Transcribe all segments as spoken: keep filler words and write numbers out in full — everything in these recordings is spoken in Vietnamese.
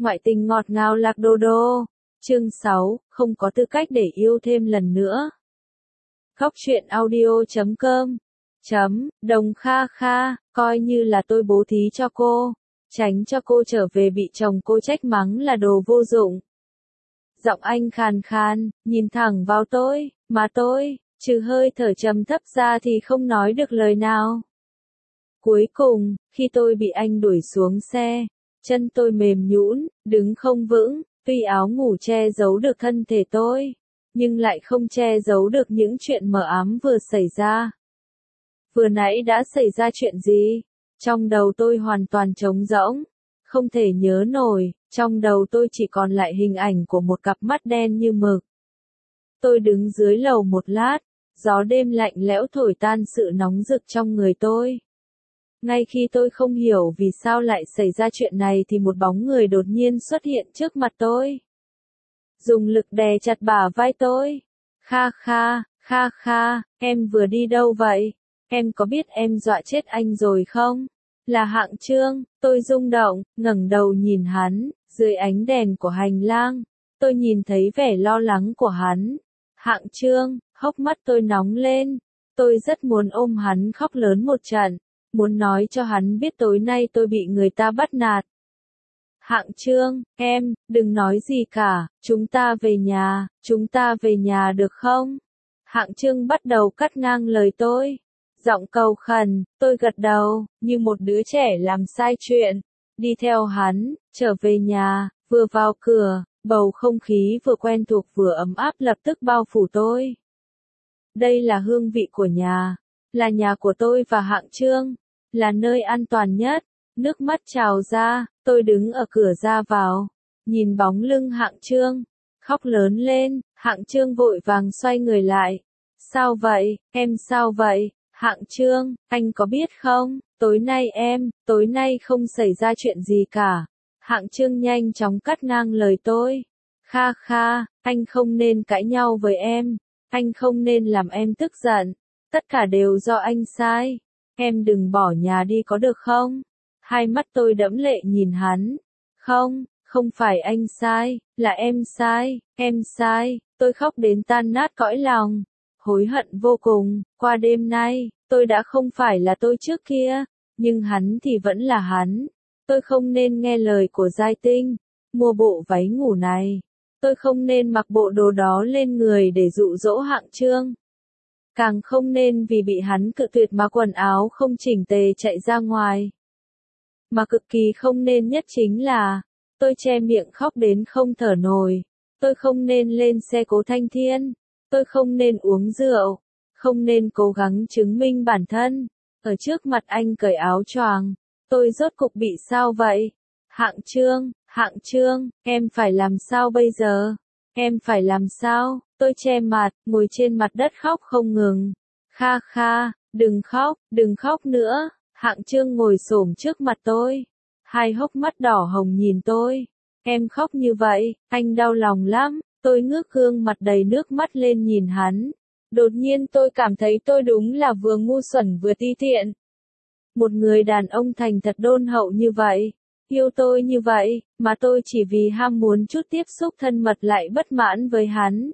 Ngoại tình ngọt ngào lạc đô đô. Chương sáu, không có tư cách để yêu thêm lần nữa. Khóc chuyện audio chấm com chấm, đồng kha kha, coi như là tôi bố thí cho cô, tránh cho cô trở về bị chồng cô trách mắng là đồ vô dụng. Giọng anh khàn khàn, nhìn thẳng vào tôi, mà tôi, trừ hơi thở trầm thấp ra thì không nói được lời nào. Cuối cùng, khi tôi bị anh đuổi xuống xe, chân tôi mềm nhũn, đứng không vững, tuy áo ngủ che giấu được thân thể tôi, nhưng lại không che giấu được những chuyện mờ ám vừa xảy ra. Vừa nãy đã xảy ra chuyện gì? Trong đầu tôi hoàn toàn trống rỗng, không thể nhớ nổi, trong đầu tôi chỉ còn lại hình ảnh của một cặp mắt đen như mực. Tôi đứng dưới lầu một lát, gió đêm lạnh lẽo thổi tan sự nóng rực trong người tôi. Ngay khi tôi không hiểu vì sao lại xảy ra chuyện này thì một bóng người đột nhiên xuất hiện trước mặt tôi. Dùng lực đè chặt bả vai tôi. Kha kha, kha kha, em vừa đi đâu vậy? Em có biết em dọa chết anh rồi không? Là Hạng Trương. Tôi rung động, ngẩng đầu nhìn hắn, dưới ánh đèn của hành lang. Tôi nhìn thấy vẻ lo lắng của hắn. Hạng Trương, hốc mắt tôi nóng lên. Tôi rất muốn ôm hắn khóc lớn một trận. Muốn nói cho hắn biết tối nay tôi bị người ta bắt nạt. Hạng Trương, em, đừng nói gì cả, chúng ta về nhà, chúng ta về nhà được không? Hạng Trương bắt đầu cắt ngang lời tôi. Giọng cầu khẩn, tôi gật đầu, như một đứa trẻ làm sai chuyện. Đi theo hắn, trở về nhà, vừa vào cửa, bầu không khí vừa quen thuộc vừa ấm áp lập tức bao phủ tôi. Đây là hương vị của nhà, là nhà của tôi và Hạng Trương, là nơi an toàn nhất. Nước mắt trào ra, tôi đứng ở cửa ra vào, nhìn bóng lưng Hạng Trương, khóc lớn lên. Hạng Trương vội vàng xoay người lại. Sao vậy, em sao vậy? Hạng Trương, anh có biết không, tối nay em, tối nay không xảy ra chuyện gì cả. Hạng Trương nhanh chóng cắt ngang lời tôi. Kha kha, anh không nên cãi nhau với em, anh không nên làm em tức giận, tất cả đều do anh sai. Em đừng bỏ nhà đi có được không? Hai mắt tôi đẫm lệ nhìn hắn. Không, không phải anh sai, là em sai, em sai. Tôi khóc đến tan nát cõi lòng. Hối hận vô cùng, qua đêm nay, tôi đã không phải là tôi trước kia, nhưng hắn thì vẫn là hắn. Tôi không nên nghe lời của Giai Tinh, mua bộ váy ngủ này. Tôi không nên mặc bộ đồ đó lên người để dụ dỗ Hạng Trương. Càng không nên vì bị hắn cự tuyệt mà quần áo không chỉnh tề chạy ra ngoài. Mà cực kỳ không nên nhất chính là, tôi che miệng khóc đến không thở nổi. Tôi không nên lên xe Cố Thanh Thiên. Tôi không nên uống rượu. Không nên cố gắng chứng minh bản thân. Ở trước mặt anh cởi áo choàng. Tôi rốt cục bị sao vậy? Hạng Trương, Hạng Trương, em phải làm sao bây giờ? Em phải làm sao? Tôi che mặt, ngồi trên mặt đất khóc không ngừng. Kha kha, đừng khóc, đừng khóc nữa. Hạng Trương ngồi xổm trước mặt tôi. Hai hốc mắt đỏ hồng nhìn tôi. Em khóc như vậy, anh đau lòng lắm. Tôi ngước gương mặt đầy nước mắt lên nhìn hắn. Đột nhiên tôi cảm thấy tôi đúng là vừa ngu xuẩn vừa ti tiện. Một người đàn ông thành thật đôn hậu như vậy, yêu tôi như vậy, mà tôi chỉ vì ham muốn chút tiếp xúc thân mật lại bất mãn với hắn.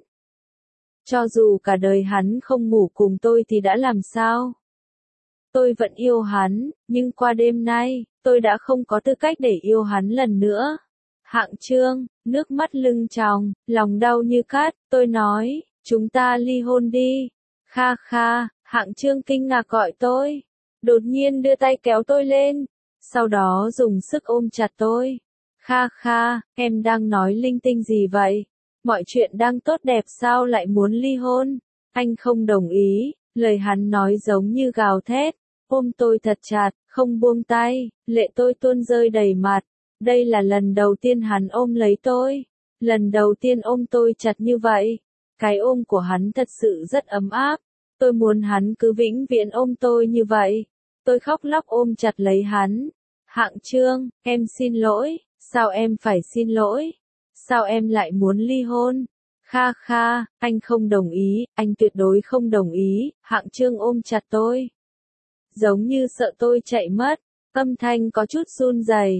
Cho dù cả đời hắn không ngủ cùng tôi thì đã làm sao? Tôi vẫn yêu hắn, nhưng qua đêm nay, tôi đã không có tư cách để yêu hắn lần nữa. Hạng Trương, nước mắt lưng tròng, lòng đau như cát, tôi nói, chúng ta ly hôn đi. Kha kha, Hạng Trương kinh ngạc gọi tôi. Đột nhiên đưa tay kéo tôi lên, sau đó dùng sức ôm chặt tôi. Kha kha, em đang nói linh tinh gì vậy? Mọi chuyện đang tốt đẹp sao lại muốn ly hôn? Anh không đồng ý, lời hắn nói giống như gào thét. Ôm tôi thật chặt, không buông tay, lệ tôi tuôn rơi đầy mặt. Đây là lần đầu tiên hắn ôm lấy tôi. Lần đầu tiên ôm tôi chặt như vậy. Cái ôm của hắn thật sự rất ấm áp. Tôi muốn hắn cứ vĩnh viễn ôm tôi như vậy. Tôi khóc lóc ôm chặt lấy hắn. Hạng Trương, em xin lỗi. Sao em phải xin lỗi? Sao em lại muốn ly hôn? Kha kha, anh không đồng ý, anh tuyệt đối không đồng ý. Hạng Trương ôm chặt tôi. Giống như sợ tôi chạy mất. Âm thanh có chút run rẩy.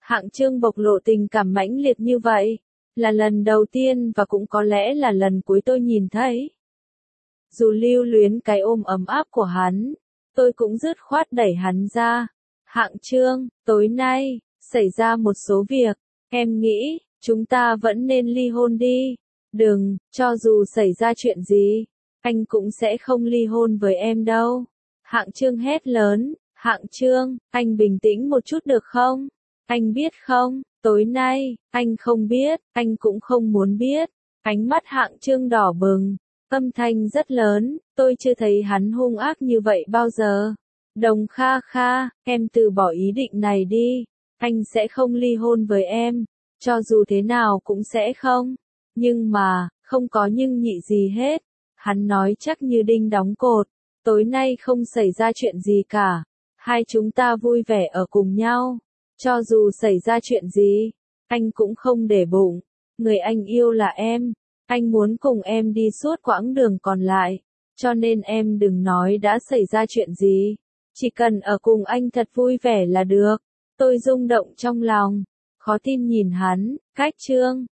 Hạng Trương bộc lộ tình cảm mãnh liệt như vậy, là lần đầu tiên và cũng có lẽ là lần cuối tôi nhìn thấy. Dù lưu luyến cái ôm ấm áp của hắn, tôi cũng dứt khoát đẩy hắn ra. Hạng Trương, tối nay, xảy ra một số việc, em nghĩ, chúng ta vẫn nên ly hôn đi. Đừng, cho dù xảy ra chuyện gì, anh cũng sẽ không ly hôn với em đâu. Hạng Trương hét lớn, Hạng Trương, anh bình tĩnh một chút được không? Anh biết không, tối nay, anh không biết, anh cũng không muốn biết. Ánh mắt Hạng Trương đỏ bừng, âm thanh rất lớn, tôi chưa thấy hắn hung ác như vậy bao giờ. Đồng Kha Kha, em từ bỏ ý định này đi, anh sẽ không ly hôn với em, cho dù thế nào cũng sẽ không. Nhưng mà, không có nhưng nhị gì hết. Hắn nói chắc như đinh đóng cột, tối nay không xảy ra chuyện gì cả, hai chúng ta vui vẻ ở cùng nhau. Cho dù xảy ra chuyện gì, anh cũng không để bụng. Người anh yêu là em, anh muốn cùng em đi suốt quãng đường còn lại, cho nên em đừng nói đã xảy ra chuyện gì. Chỉ cần ở cùng anh thật vui vẻ là được. Tôi rung động trong lòng, khó tin nhìn hắn, Cách Trương,